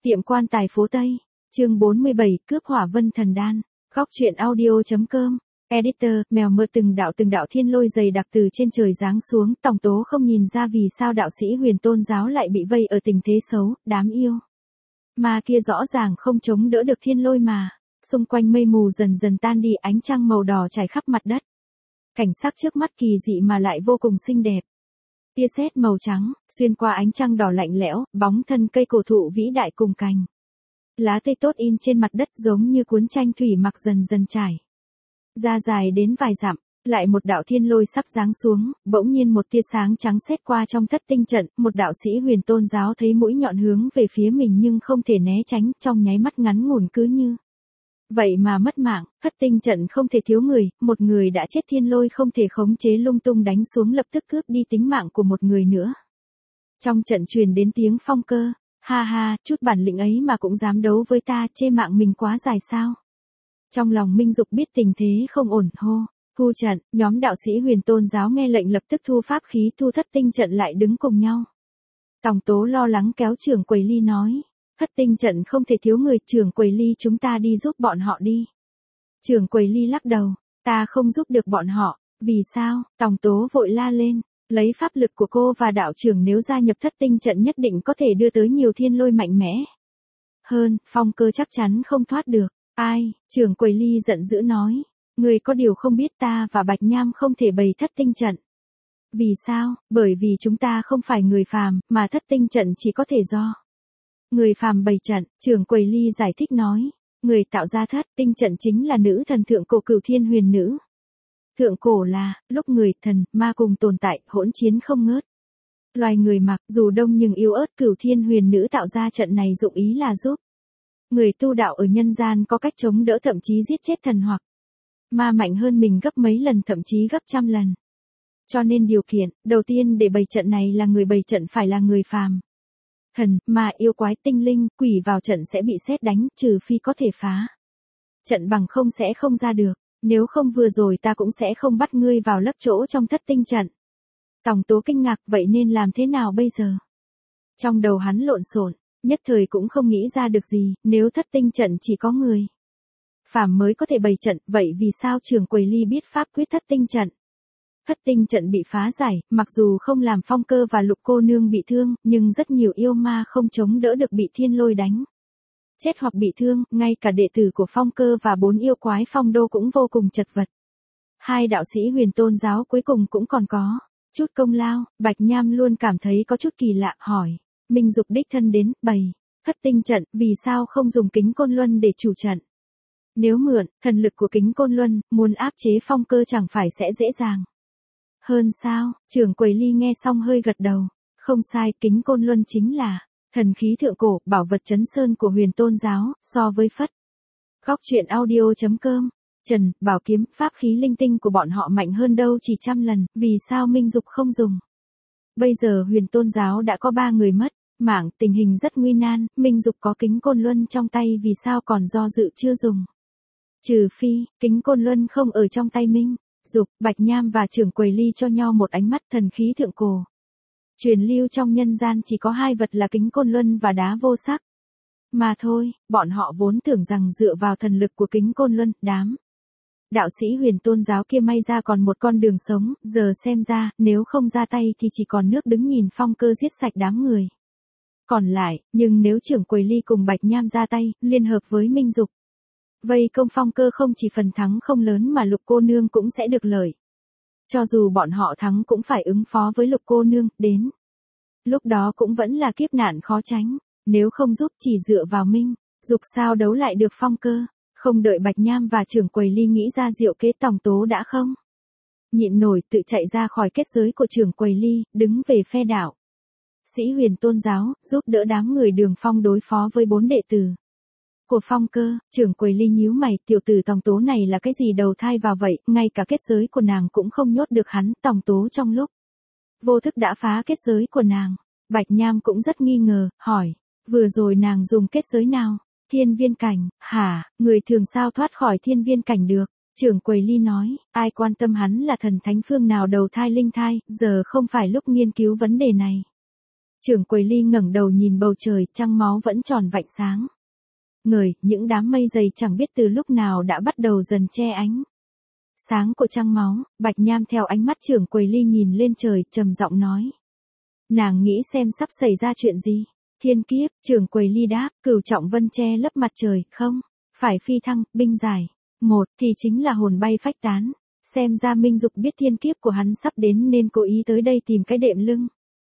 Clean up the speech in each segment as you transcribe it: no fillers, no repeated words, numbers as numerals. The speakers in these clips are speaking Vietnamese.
Tiệm quan tài phố Tây, chương 47, cướp hỏa vân thần đan, góc truyện audio.com, editor, mèo mơ từng đạo thiên lôi dày đặc từ trên trời giáng xuống, Tòng Tố không nhìn ra vì sao đạo sĩ Huyền Tôn giáo lại bị vây ở tình thế xấu, đám yêu ma kia rõ ràng không chống đỡ được thiên lôi mà, xung quanh mây mù dần dần tan đi, ánh trăng màu đỏ trải khắp mặt đất. Cảnh sắc trước mắt kỳ dị mà lại vô cùng xinh đẹp. Tia sét màu trắng, xuyên qua ánh trăng đỏ lạnh lẽo, bóng thân cây cổ thụ vĩ đại cùng cành lá cây tốt in trên mặt đất giống như cuốn tranh thủy mặc dần dần trải ra dài đến vài dặm. Lại một đạo thiên lôi sắp giáng xuống, bỗng nhiên một tia sáng trắng xẹt qua trong thất tinh trận, một đạo sĩ Huyền Tôn giáo thấy mũi nhọn hướng về phía mình nhưng không thể né tránh, trong nháy mắt ngắn ngủn cứ như vậy mà mất mạng. Thất tinh trận không thể thiếu người, một người đã chết, thiên lôi không thể khống chế lung tung đánh xuống lập tức cướp đi tính mạng của một người nữa. Trong trận truyền đến tiếng Phong Cơ, ha ha, chút bản lĩnh ấy mà cũng dám đấu với ta, chê mạng mình quá dài sao? Trong lòng Minh Dục biết tình thế không ổn, hô thu trận. Nhóm đạo sĩ Huyền Tôn giáo nghe lệnh lập tức thu pháp khí, thu thất tinh trận lại đứng cùng nhau. Tòng Tố lo lắng kéo trưởng quầy Ly nói, thất tinh trận không thể thiếu người, trưởng quầy Ly chúng ta đi giúp bọn họ đi. Trưởng quầy Ly lắc đầu, ta không giúp được bọn họ. Vì sao? Tòng Tố vội la lên, lấy pháp lực của cô và đạo trưởng nếu gia nhập thất tinh trận nhất định có thể đưa tới nhiều thiên lôi mạnh mẽ hơn, Phong Cơ chắc chắn không thoát được. Ai? Trưởng quầy Ly giận dữ nói, người có điều không biết ta và Bạch Nham không thể bày thất tinh trận. Vì sao? Bởi vì chúng ta không phải người phàm, mà thất tinh trận chỉ có thể do người phàm bày trận. Trưởng quầy Ly giải thích nói, người tạo ra thất tinh trận chính là nữ thần thượng cổ Cửu Thiên Huyền Nữ. Thượng cổ là lúc người, thần, ma cùng tồn tại, hỗn chiến không ngớt. Loài người mặc dù đông nhưng yếu ớt, Cửu Thiên Huyền Nữ tạo ra trận này dụng ý là giúp người tu đạo ở nhân gian có cách chống đỡ, thậm chí giết chết thần hoặc ma mạnh hơn mình gấp mấy lần, thậm chí gấp trăm lần. Cho nên điều kiện đầu tiên để bày trận này là người bày trận phải là người phàm. Thần, ma, yêu quái, tinh linh, quỷ vào trận sẽ bị sét đánh, trừ phi có thể phá trận bằng không sẽ không ra được. Nếu không vừa rồi ta cũng sẽ không bắt ngươi vào lấp chỗ trong thất tinh trận. Tòng Tố kinh ngạc, vậy nên làm thế nào bây giờ? Trong đầu hắn lộn xộn, nhất thời cũng không nghĩ ra được gì. Nếu thất tinh trận chỉ có người phàm mới có thể bày trận, vậy vì sao trưởng quầy Ly biết pháp quyết thất tinh trận? Thất tinh trận bị phá giải, mặc dù không làm Phong Cơ và Lục cô nương bị thương, nhưng rất nhiều yêu ma không chống đỡ được bị thiên lôi đánh chết hoặc bị thương, ngay cả đệ tử của Phong Cơ và 4 yêu quái Phong Đô cũng vô cùng chật vật. Hai đạo sĩ Huyền Tôn giáo cuối cùng cũng còn có chút công lao. Bạch Nham luôn cảm thấy có chút kỳ lạ, hỏi, Minh Dục đích thân đến bày thất tinh trận, vì sao không dùng Kính Côn Luân để chủ trận? Nếu mượn thần lực của Kính Côn Luân, muốn áp chế Phong Cơ chẳng phải sẽ dễ dàng hơn sao? Trưởng quầy Ly nghe xong hơi gật đầu, không sai, Kính Côn Luân chính là thần khí thượng cổ, bảo vật trấn sơn của Huyền Tôn giáo, so với Phất. Góc truyện audio.com, Trần, bảo kiếm, pháp khí linh tinh của bọn họ mạnh hơn đâu chỉ trăm lần, vì sao Minh Dục không dùng? Bây giờ Huyền Tôn giáo đã có 3 người mất mạng, tình hình rất nguy nan, Minh Dục có Kính Côn Luân trong tay vì sao còn do dự chưa dùng? Trừ phi, Kính Côn Luân không ở trong tay Minh Dục. Bạch Nham và trưởng quầy Ly cho nhau một ánh mắt. Thần khí thượng cổ truyền lưu trong nhân gian chỉ có 2 vật là Kính Côn Luân và đá vô sắc mà thôi. Bọn họ vốn tưởng rằng dựa vào thần lực của Kính Côn Luân, đám đạo sĩ Huyền Tôn giáo kia may ra còn một con đường sống, giờ xem ra, nếu không ra tay thì chỉ còn nước đứng nhìn Phong Cơ giết sạch đám người còn lại. Nhưng nếu trưởng quầy Ly cùng Bạch Nham ra tay, liên hợp với Minh Dục vây công Phong Cơ, không chỉ phần thắng không lớn mà Lục cô nương cũng sẽ được lợi. Cho dù bọn họ thắng cũng phải ứng phó với Lục cô nương, đến lúc đó cũng vẫn là kiếp nạn khó tránh. Nếu không giúp, chỉ dựa vào Minh Dục sao đấu lại được Phong Cơ? Không đợi Bạch Nham và trưởng quầy Ly nghĩ ra diệu kế, Tòng Tố đã không nhịn nổi, tự chạy ra khỏi kết giới của trưởng quầy Ly, đứng về phe đạo sĩ Huyền Tôn giáo, giúp đỡ đám người Đường Phong đối phó với 4 đệ tử của Phong Cơ. Trưởng quầy Ly nhíu mày, tiểu tử Tòng Tố này là cái gì đầu thai vào vậy, ngay cả kết giới của nàng cũng không nhốt được hắn. Tòng Tố trong lúc vô thức đã phá kết giới của nàng. Bạch Nham cũng rất nghi ngờ, hỏi, vừa rồi nàng dùng kết giới nào? Thiên viên cảnh, hả? Người thường sao thoát khỏi thiên viên cảnh được? Trưởng quầy Ly nói, ai quan tâm hắn là thần thánh phương nào đầu thai linh thai, giờ không phải lúc nghiên cứu vấn đề này. Trưởng quầy Ly ngẩng đầu nhìn bầu trời, trăng máu vẫn tròn vạnh sáng ngời, những đám mây dày chẳng biết từ lúc nào đã bắt đầu dần che ánh sáng của trăng máu. Bạch Nham theo ánh mắt trưởng quầy Ly nhìn lên trời, trầm giọng nói. Nàng nghĩ xem sắp xảy ra chuyện gì? Thiên kiếp, trưởng quầy Ly đáp, Cửu Trọng Vân che lấp mặt trời, không, phải phi thăng, binh giải. Một thì chính là hồn bay phách tán. Xem ra Minh Dục biết thiên kiếp của hắn sắp đến nên cố ý tới đây tìm cái đệm lưng.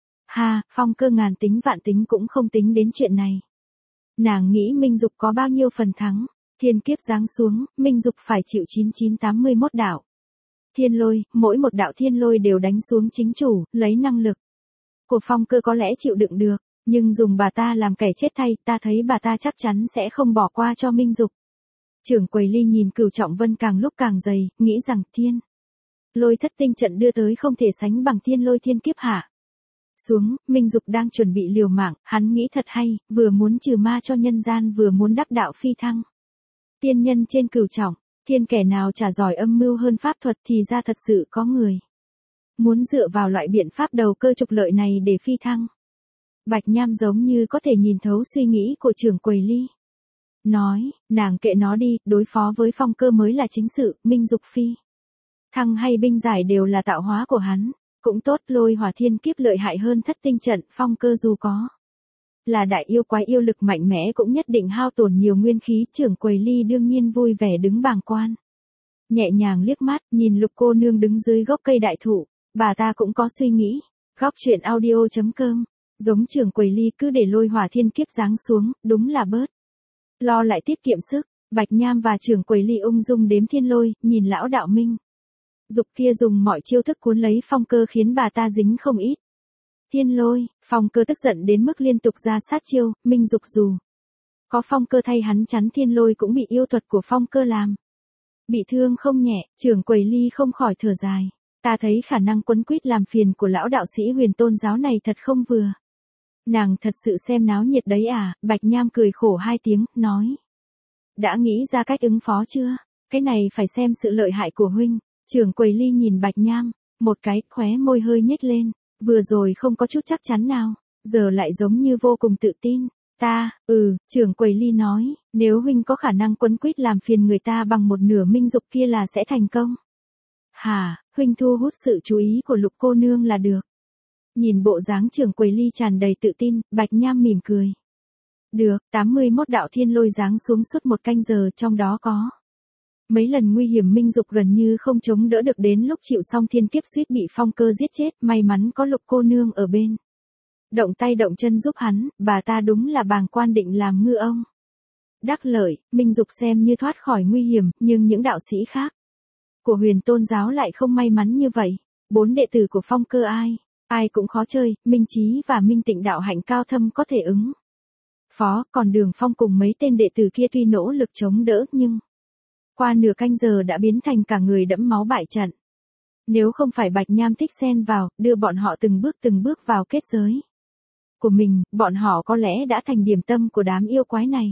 Ha, Phong Cơ ngàn tính vạn tính cũng không tính đến chuyện này. Nàng nghĩ Minh Dục có bao nhiêu phần thắng. Thiên kiếp giáng xuống, Minh Dục phải chịu 9981 đạo thiên lôi, mỗi một đạo thiên lôi đều đánh xuống chính chủ, lấy năng lực của Phong Cơ có lẽ chịu đựng được, nhưng dùng bà ta làm kẻ chết thay, ta thấy bà ta chắc chắn sẽ không bỏ qua cho Minh Dục. Trưởng quầy Ly nhìn Cửu Trọng Vân càng lúc càng dày, nghĩ rằng thiên lôi thất tinh trận đưa tới không thể sánh bằng thiên lôi thiên kiếp hạ xuống. Minh Dục đang chuẩn bị liều mạng, hắn nghĩ thật hay, vừa muốn trừ ma cho nhân gian vừa muốn đắc đạo phi thăng. Tiên nhân trên Cửu Trọng thiên, kẻ nào chả giỏi âm mưu hơn pháp thuật thì ra thật sự có người muốn dựa vào loại biện pháp đầu cơ trục lợi này để phi thăng. Bạch Nham giống như có thể nhìn thấu suy nghĩ của trưởng quầy Ly. Nói, nàng kệ nó đi, đối phó với Phong Cơ mới là chính sự, Minh Dục phi thăng hay binh giải đều là tạo hóa của hắn. Cũng tốt, lôi hỏa thiên kiếp lợi hại hơn thất tinh trận, Phong Cơ dù có là đại yêu quái yêu lực mạnh mẽ cũng nhất định hao tổn nhiều nguyên khí. Trưởng quầy Ly đương nhiên vui vẻ đứng bàng quan. Nhẹ nhàng liếc mắt, nhìn Lục cô nương đứng dưới gốc cây đại thụ, bà ta cũng có suy nghĩ. Góc truyện audio.com, giống trưởng quầy Ly cứ để lôi hỏa thiên kiếp giáng xuống, đúng là bớt lo lại tiết kiệm sức. Bạch Nham và trưởng quầy Ly ung dung đếm thiên lôi, nhìn lão đạo Minh Dục kia dùng mọi chiêu thức cuốn lấy Phong Cơ khiến bà ta dính không ít thiên lôi. Phong Cơ tức giận đến mức liên tục ra sát chiêu. Minh Dục dù có Phong Cơ thay hắn chắn thiên lôi cũng bị yêu thuật của Phong Cơ làm bị thương không nhẹ. Trưởng quầy Ly không khỏi thở dài. Ta thấy khả năng quấn quýt làm phiền của lão đạo sĩ Huyền Tôn giáo này thật không vừa. Nàng thật sự xem náo nhiệt đấy à? Bạch Nham cười khổ hai tiếng, nói. Đã nghĩ ra cách ứng phó chưa? Cái này phải xem sự lợi hại của huynh. Trưởng quầy Ly nhìn Bạch Nham, một cái, khóe môi hơi nhếch lên. Vừa rồi không có chút chắc chắn nào, giờ lại giống như vô cùng tự tin. Trưởng quầy Ly nói, nếu huynh có khả năng quấn quýt làm phiền người ta bằng một nửa Minh Dục kia là sẽ thành công. Hả, huynh thu hút sự chú ý của Lục cô nương là được. Nhìn bộ dáng trưởng quầy Ly tràn đầy tự tin, Bạch Nham mỉm cười. Được, 81 đạo thiên lôi giáng xuống suốt một canh giờ, trong đó có mấy lần nguy hiểm Minh Dục gần như không chống đỡ được, đến lúc chịu xong thiên kiếp suýt bị Phong Cơ giết chết, may mắn có Lục cô nương ở bên. Động tay động chân giúp hắn, bà ta đúng là bàng quan định làm ngư ông. Đắc lợi, Minh Dục xem như thoát khỏi nguy hiểm, nhưng những đạo sĩ khác của Huyền Tôn giáo lại không may mắn như vậy. 4 đệ tử của Phong Cơ ai cũng khó chơi, Minh Chí và Minh Tịnh đạo hạnh cao thâm có thể ứng phó, còn Đường Phong cùng mấy tên đệ tử kia tuy nỗ lực chống đỡ nhưng qua nửa canh giờ đã biến thành cả người đẫm máu bại trận. Nếu không phải Bạch Nham thích xen vào, đưa bọn họ từng bước vào kết giới của mình, bọn họ có lẽ đã thành điểm tâm của đám yêu quái này.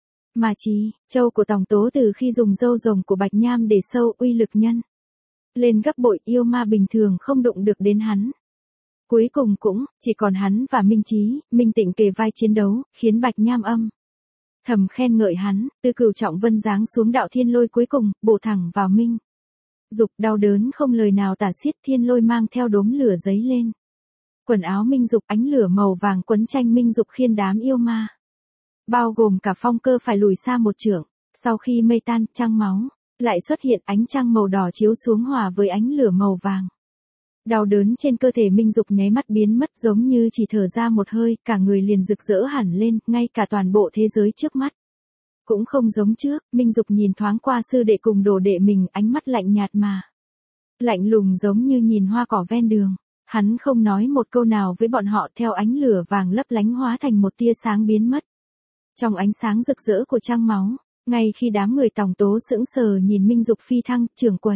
Mà Chí Châu của Tòng Tố từ khi dùng râu rồng của Bạch Nham để sâu, uy lực nhân lên gấp bội, yêu ma bình thường không đụng được đến hắn. Cuối cùng cũng chỉ còn hắn và Minh Chí, Minh Tịnh kề vai chiến đấu, khiến Bạch Nham âm thầm khen ngợi hắn. Từ Cửu Trọng Vân giáng xuống đạo thiên lôi cuối cùng, bổ thẳng vào Minh Dục, đau đớn không lời nào tả xiết. Thiên lôi mang theo đốm lửa giấy lên quần áo Minh Dục, ánh lửa màu vàng quấn tranh Minh Dục khiến đám yêu ma, bao gồm cả Phong Cơ, phải lùi xa một trượng. Sau khi mây tan, trăng máu lại xuất hiện, ánh trăng màu đỏ chiếu xuống hòa với ánh lửa màu vàng. Đau đớn trên cơ thể Minh Dục nháy mắt biến mất, giống như chỉ thở ra một hơi, cả người liền rực rỡ hẳn lên, ngay cả toàn bộ thế giới trước mắt cũng không giống trước. Minh Dục nhìn thoáng qua sư đệ cùng đồ đệ mình, ánh mắt lạnh nhạt mà lạnh lùng, giống như nhìn hoa cỏ ven đường. Hắn không nói một câu nào với bọn họ, theo ánh lửa vàng lấp lánh hóa thành một tia sáng biến mất trong ánh sáng rực rỡ của trăng máu. Ngay khi đám người Tòng Tố sững sờ nhìn Minh Dục phi thăng, trưởng quầy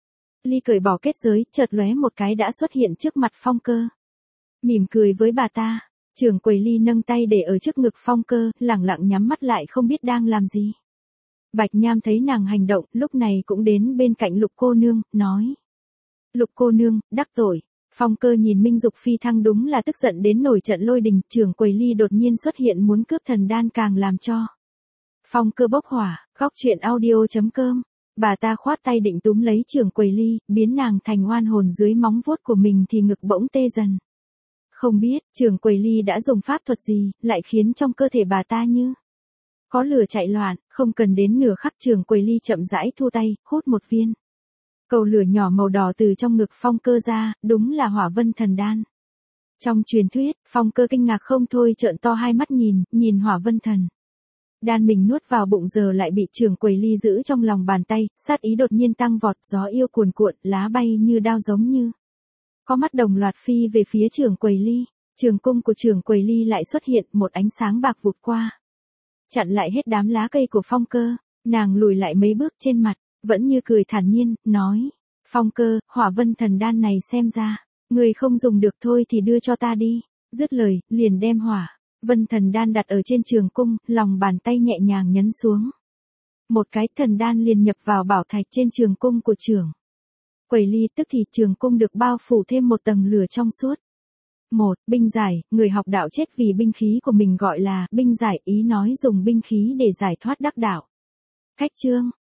Ly cởi bỏ kết giới, chợt lóe một cái đã xuất hiện trước mặt Phong Cơ. Mỉm cười với bà ta, trưởng quầy Ly nâng tay để ở trước ngực Phong Cơ, lẳng lặng nhắm mắt lại không biết đang làm gì. Bạch Nham thấy nàng hành động, lúc này cũng đến bên cạnh Lục cô nương, nói. Lục cô nương, đắc tội, Phong Cơ nhìn Minh Dục phi thăng đúng là tức giận đến nổi trận lôi đình, Trưởng Quầy Ly đột nhiên xuất hiện muốn cướp thần đan càng làm cho Phong Cơ bốc hỏa. Góc truyện audio.com. Bà ta khoát tay định túm lấy Trưởng Quầy Ly, biến nàng thành oan hồn dưới móng vuốt của mình thì ngực bỗng tê dần. Không biết, Trưởng Quầy Ly đã dùng pháp thuật gì, lại khiến trong cơ thể bà ta như có lửa chạy loạn, không cần đến nửa khắc Trưởng Quầy Ly chậm rãi thu tay, hút một viên cầu lửa nhỏ màu đỏ từ trong ngực Phong Cơ ra, đúng là Hỏa Vân Thần Đan. Trong truyền thuyết, Phong Cơ kinh ngạc không thôi trợn to hai mắt nhìn Hỏa Vân Thần Đan mình nuốt vào bụng giờ lại bị Trưởng Quầy Ly giữ trong lòng bàn tay, sát ý đột nhiên tăng vọt, gió yêu cuồn cuộn, lá bay như đao giống như có mắt đồng loạt phi về phía Trưởng Quầy Ly. Trường cung của Trưởng Quầy Ly lại xuất hiện, một ánh sáng bạc vụt qua, chặn lại hết đám lá cây của Phong Cơ. Nàng lùi lại mấy bước, trên mặt vẫn như cười thản nhiên, nói: Phong Cơ, Hỏa Vân Thần Đan này xem ra người không dùng được thôi thì đưa cho ta đi. Dứt lời, liền đem Hỏa Vân Thần Đan đặt ở trên trường cung, lòng bàn tay nhẹ nhàng nhấn xuống. Một cái thần đan liền nhập vào bảo thạch trên trường cung của Trưởng Quầy Ly, tức thì trường cung được bao phủ thêm một tầng lửa trong suốt. Binh giải, người học đạo chết vì binh khí của mình gọi là binh giải, ý nói dùng binh khí để giải thoát đắc đạo. Cách chương